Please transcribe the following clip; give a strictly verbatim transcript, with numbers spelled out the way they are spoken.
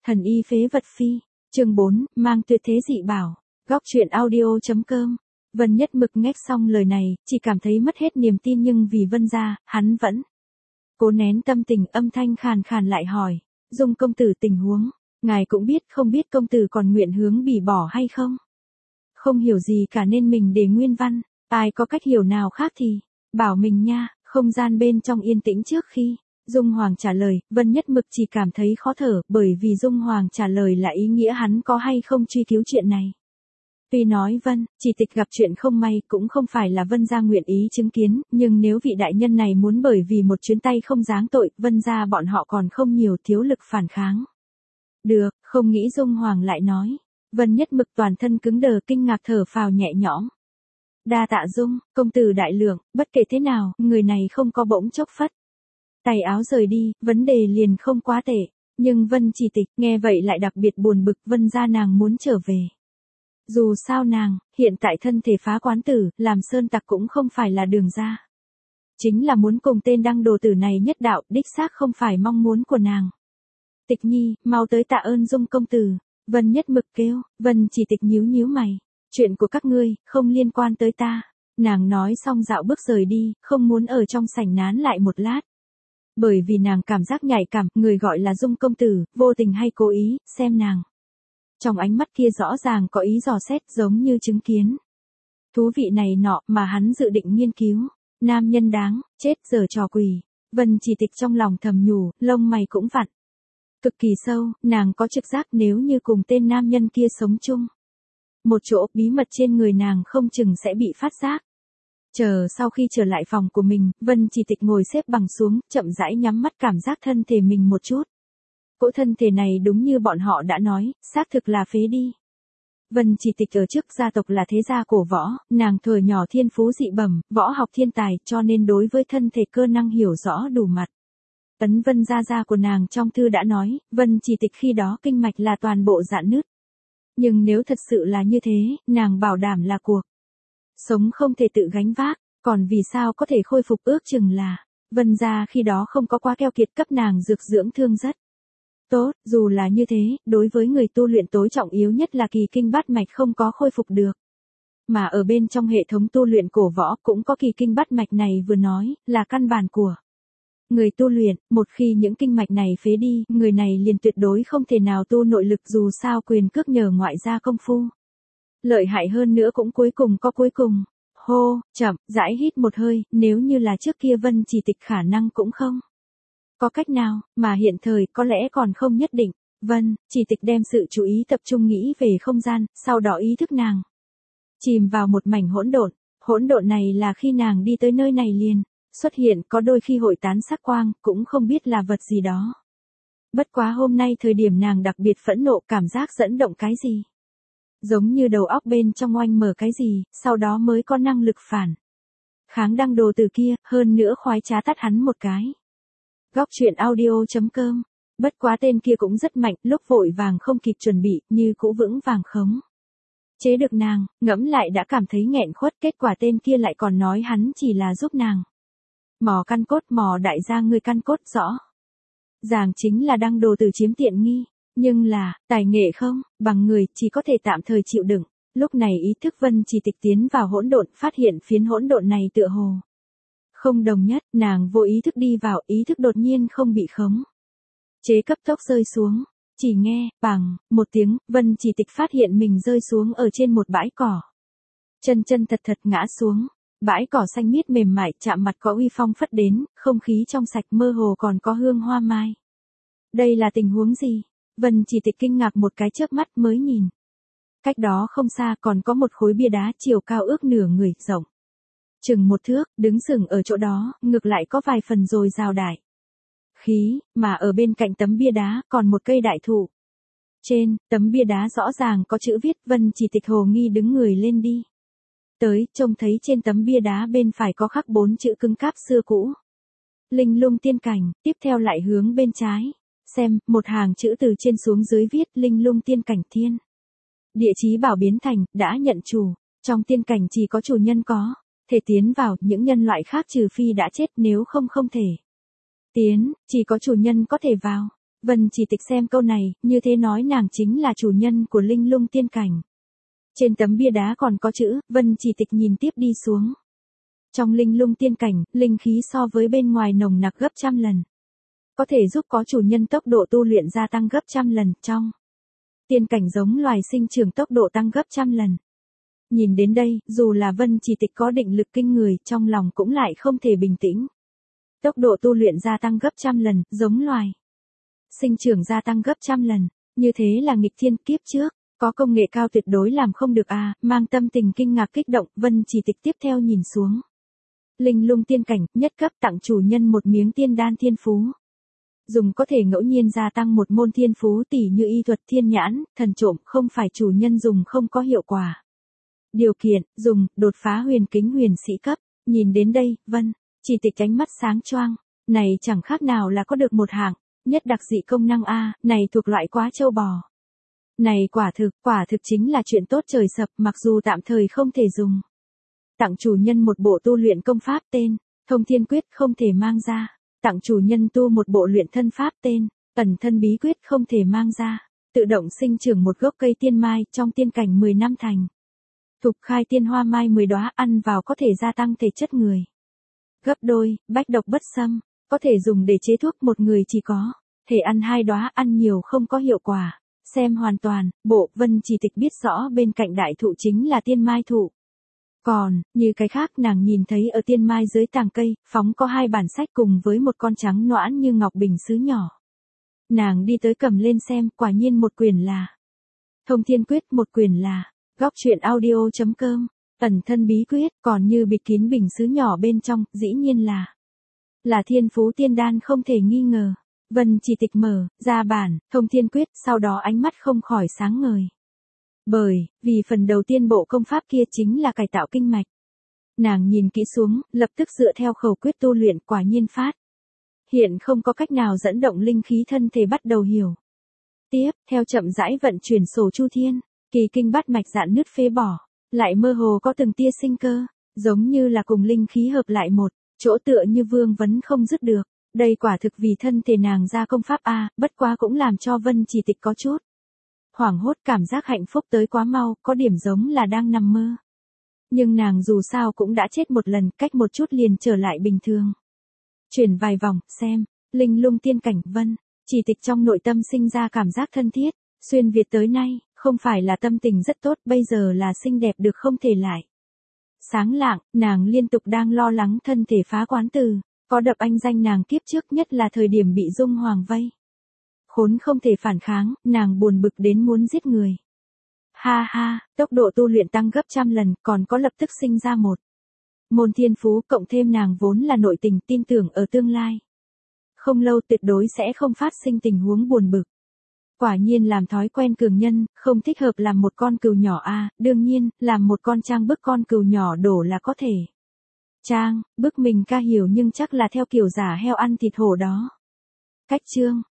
Thần y phế vật phi, chương bốn, mang tuyệt thế dị bảo, góc truyện audio.com. Vân Nhất Mực nghe xong lời này, chỉ cảm thấy mất hết niềm tin nhưng vì Vân gia, hắn vẫn cố nén tâm tình, âm thanh khàn khàn lại hỏi, Dung công tử tình huống, ngài cũng biết, không biết công tử còn nguyện hướng bỉ bỏ hay không? Không hiểu gì cả nên mình để nguyên văn, ai có cách hiểu nào khác thì bảo mình nha. Không gian bên trong yên tĩnh trước khi Dung Hoàng trả lời, Vân Nhất Mực chỉ cảm thấy khó thở, bởi vì Dung Hoàng trả lời là ý nghĩa hắn có hay không truy cứu chuyện này. Tuy nói Vân, chỉ tịch gặp chuyện không may cũng không phải là Vân gia nguyện ý chứng kiến, nhưng nếu vị đại nhân này muốn bởi vì một chuyến tay không giáng tội, Vân gia bọn họ còn không nhiều thiếu lực phản kháng. Được, không nghĩ Dung Hoàng lại nói. Vân Nhất Mực toàn thân cứng đờ, kinh ngạc thở phào nhẹ nhõm. Đa tạ Dung, công tử đại lượng, bất kể thế nào, người này không có bỗng chốc phất tay áo rời đi, vấn đề liền không quá tệ. Nhưng Vân Chỉ Tịch nghe vậy lại đặc biệt buồn bực, Vân gia nàng muốn trở về. Dù sao nàng, hiện tại thân thể phá quán tử, làm sơn tặc cũng không phải là đường ra. Chính là muốn cùng tên đăng đồ tử này nhất đạo, đích xác không phải mong muốn của nàng. Tịch nhi, mau tới tạ ơn Dung công tử. Vân Nhất Mực kêu. Vân Chỉ Tịch nhíu nhíu mày. Chuyện của các ngươi, không liên quan tới ta. Nàng nói xong dạo bước rời đi, không muốn ở trong sảnh nán lại một lát. Bởi vì nàng cảm giác nhạy cảm, người gọi là Dung công tử, vô tình hay cố ý, xem nàng. Trong ánh mắt kia rõ ràng có ý dò xét, giống như chứng kiến. Thú vị này nọ mà hắn dự định nghiên cứu. Nam nhân đáng, chết giờ trò quỷ. Vân Chỉ Tịch trong lòng thầm nhủ, lông mày cũng vặn. Cực kỳ sâu, nàng có trực giác nếu như cùng tên nam nhân kia sống chung. Một chỗ bí mật trên người nàng không chừng sẽ bị phát giác. Chờ sau khi trở lại phòng của mình, Vân Chỉ Tịch ngồi xếp bằng xuống, chậm rãi nhắm mắt cảm giác thân thể mình một chút. Cỗ thân thể này đúng như bọn họ đã nói, xác thực là phế đi. Vân Chỉ Tịch ở trước gia tộc là thế gia cổ võ, nàng thuở nhỏ thiên phú dị bẩm, võ học thiên tài, cho nên đối với thân thể cơ năng hiểu rõ đủ mặt. Ấn Vân gia gia của nàng trong thư đã nói, Vân Chỉ Tịch khi đó kinh mạch là toàn bộ rạn nứt. Nhưng nếu thật sự là như thế, nàng bảo đảm là cuộc sống không thể tự gánh vác, còn vì sao có thể khôi phục ước chừng là, Vân gia khi đó không có quá keo kiệt cấp nàng dược dưỡng thương rất tốt, dù là như thế, đối với người tu luyện tối trọng yếu nhất là kỳ kinh bát mạch không có khôi phục được. Mà ở bên trong hệ thống tu luyện cổ võ cũng có kỳ kinh bát mạch này vừa nói, là căn bản của người tu luyện, một khi những kinh mạch này phế đi, người này liền tuyệt đối không thể nào tu nội lực dù sao quyền cước nhờ ngoại gia công phu. Lợi hại hơn nữa cũng cuối cùng có cuối cùng. Hô, chậm, rãi hít một hơi, nếu như là trước kia Vân Chỉ Tịch khả năng cũng không có cách nào, mà hiện thời có lẽ còn không nhất định. Vân Chỉ Tịch đem sự chú ý tập trung nghĩ về không gian, sau đó ý thức nàng chìm vào một mảnh hỗn độn. Hỗn độn này là khi nàng đi tới nơi này liền xuất hiện, có đôi khi hội tán sắc quang, cũng không biết là vật gì đó. Bất quá hôm nay thời điểm nàng đặc biệt phẫn nộ, cảm giác dẫn động cái gì. Giống như đầu óc bên trong oanh mở cái gì, sau đó mới có năng lực phản kháng đăng đồ từ kia, hơn nữa khoái trá tát hắn một cái. Góc truyện audio.com. Bất quá tên kia cũng rất mạnh, lúc vội vàng không kịp chuẩn bị, như cũ vững vàng khống chế được nàng, ngẫm lại đã cảm thấy nghẹn khuất, kết quả tên kia lại còn nói hắn chỉ là giúp nàng mò căn cốt, mò đại gia ngươi căn cốt rõ ràng chính là đăng đồ từ chiếm tiện nghi, nhưng là tài nghệ không bằng người, chỉ có thể tạm thời chịu đựng. Lúc này ý thức Vân Chỉ Tịch tiến vào hỗn độn, phát hiện phiến hỗn độn này tựa hồ không đồng nhất, nàng vô ý thức đi vào, ý thức đột nhiên không bị khống chế cấp tốc rơi xuống. Chỉ nghe bằng một tiếng, Vân Chỉ Tịch phát hiện mình rơi xuống ở trên một bãi cỏ, chân chân thật thật ngã xuống. Bãi cỏ xanh miết mềm mại, chạm mặt có uy phong phất đến, không khí trong sạch, mơ hồ còn có hương hoa mai. Đây là tình huống gì? Vân Chỉ Tịch kinh ngạc một cái chớp mắt mới nhìn. Cách đó không xa còn có một khối bia đá chiều cao ước nửa người, rộng chừng một thước, đứng sừng ở chỗ đó, ngược lại có vài phần dồi dào đại khí, mà ở bên cạnh tấm bia đá còn một cây đại thụ. Trên tấm bia đá rõ ràng có chữ viết, Vân Chỉ Tịch hồ nghi đứng người lên đi tới, trông thấy trên tấm bia đá bên phải có khắc bốn chữ cứng cáp xưa cũ. Linh Lung Tiên Cảnh, tiếp theo lại hướng bên trái. Xem, một hàng chữ từ trên xuống dưới viết, Linh Lung Tiên Cảnh Thiên. Địa chí bảo biến thành, đã nhận chủ. Trong tiên cảnh chỉ có chủ nhân có thể tiến vào, những nhân loại khác trừ phi đã chết, nếu không không thể tiến, chỉ có chủ nhân có thể vào. Vân Chỉ Tịch xem câu này, như thế nói nàng chính là chủ nhân của linh lung tiên cảnh. Trên tấm bia đá còn có chữ, Vân Chỉ Tịch nhìn tiếp đi xuống. Trong linh lung tiên cảnh, linh khí so với bên ngoài nồng nặc gấp trăm lần. Có thể giúp có chủ nhân tốc độ tu luyện gia tăng gấp trăm lần, trong tiên cảnh giống loài sinh trưởng tốc độ tăng gấp trăm lần. Nhìn đến đây, dù là Vân Chỉ Tịch có định lực kinh người, trong lòng cũng lại không thể bình tĩnh. Tốc độ tu luyện gia tăng gấp trăm lần, giống loài sinh trưởng gia tăng gấp trăm lần, như thế là nghịch thiên. Kiếp trước, có công nghệ cao tuyệt đối làm không được à, mang tâm tình kinh ngạc kích động, Vân Chỉ Tịch tiếp theo nhìn xuống. Linh lung tiên cảnh, nhất cấp tặng chủ nhân một miếng tiên đan thiên phú. Dùng có thể ngẫu nhiên gia tăng một môn thiên phú tỉ như y thuật thiên nhãn, thần trộm, không phải chủ nhân dùng không có hiệu quả. Điều kiện, dùng, đột phá huyền kính huyền sĩ cấp. Nhìn đến đây, Vân Chỉ Tịch ánh mắt sáng choang. Này chẳng khác nào là có được một hạng nhất đặc dị công năng a, này thuộc loại quá châu bò. Này quả thực, quả thực chính là chuyện tốt trời sập, mặc dù tạm thời không thể dùng. Tặng chủ nhân một bộ tu luyện công pháp tên Thông Thiên Quyết, không thể mang ra. Tặng chủ nhân tu một bộ luyện thân pháp tên Ẩn Thân Bí Quyết, không thể mang ra. Tự động sinh trưởng một gốc cây tiên mai, trong tiên cảnh mười năm thành thục khai tiên hoa mai mười đóa, ăn vào có thể gia tăng thể chất người gấp đôi, bách độc bất xâm, có thể dùng để chế thuốc, một người chỉ có thể ăn hai đóa, ăn nhiều không có hiệu quả. Xem hoàn toàn, bộ, Vân Chỉ Tịch biết rõ bên cạnh đại thụ chính là tiên mai thụ. Còn, như cái khác nàng nhìn thấy ở tiên mai dưới tàng cây, phóng có hai bản sách cùng với một con trắng noãn như ngọc bình sứ nhỏ. Nàng đi tới cầm lên xem, quả nhiên một quyển là Thông Thiên Quyết, một quyển là Góc truyện audio chấm com, Ẩn Thân Bí Quyết, còn như bịt kín bình sứ nhỏ bên trong, dĩ nhiên là là thiên phú tiên đan không thể nghi ngờ. Vân Chỉ Tịch mở ra bản Thông Thiên Quyết, sau đó ánh mắt không khỏi sáng ngời. Bởi vì phần đầu tiên bộ công pháp kia chính là cải tạo kinh mạch. Nàng nhìn kỹ xuống, lập tức dựa theo khẩu quyết tu luyện, quả nhiên phát hiện không có cách nào dẫn động linh khí thân thể, bắt đầu hiểu. Tiếp, theo chậm rãi vận chuyển sổ chu thiên, kỳ kinh bát mạch dạn nứt phế bỏ, lại mơ hồ có từng tia sinh cơ, giống như là cùng linh khí hợp lại một chỗ, tựa như vương vấn không dứt được. Đây quả thực vì thân thể nàng ra công pháp a, bất quá cũng làm cho Vân Chỉ Tịch có chút hoảng hốt, cảm giác hạnh phúc tới quá mau, có điểm giống là đang nằm mơ. Nhưng nàng dù sao cũng đã chết một lần, cách một chút liền trở lại bình thường. Chuyển vài vòng, xem, linh lung tiên cảnh, Vân Chỉ Tịch trong nội tâm sinh ra cảm giác thân thiết, xuyên Việt tới nay, không phải là tâm tình rất tốt, bây giờ là xinh đẹp được không thể lại. Sáng lạng, nàng liên tục đang lo lắng thân thể phá quán từ có đập anh danh nàng kiếp trước, nhất là thời điểm bị Dung Hoàng vây khốn không thể phản kháng, nàng buồn bực đến muốn giết người. Ha ha, tốc độ tu luyện tăng gấp trăm lần, còn có lập tức sinh ra một môn thiên phú, cộng thêm nàng vốn là nội tình, tin tưởng ở tương lai không lâu tuyệt đối sẽ không phát sinh tình huống buồn bực. Quả nhiên làm thói quen cường nhân, không thích hợp làm một con cừu nhỏ a, à, đương nhiên, làm một con trang bức con cừu nhỏ đổ là có thể. Trang, bức mình ca hiểu, nhưng chắc là theo kiểu giả heo ăn thịt hổ đó. Cách chương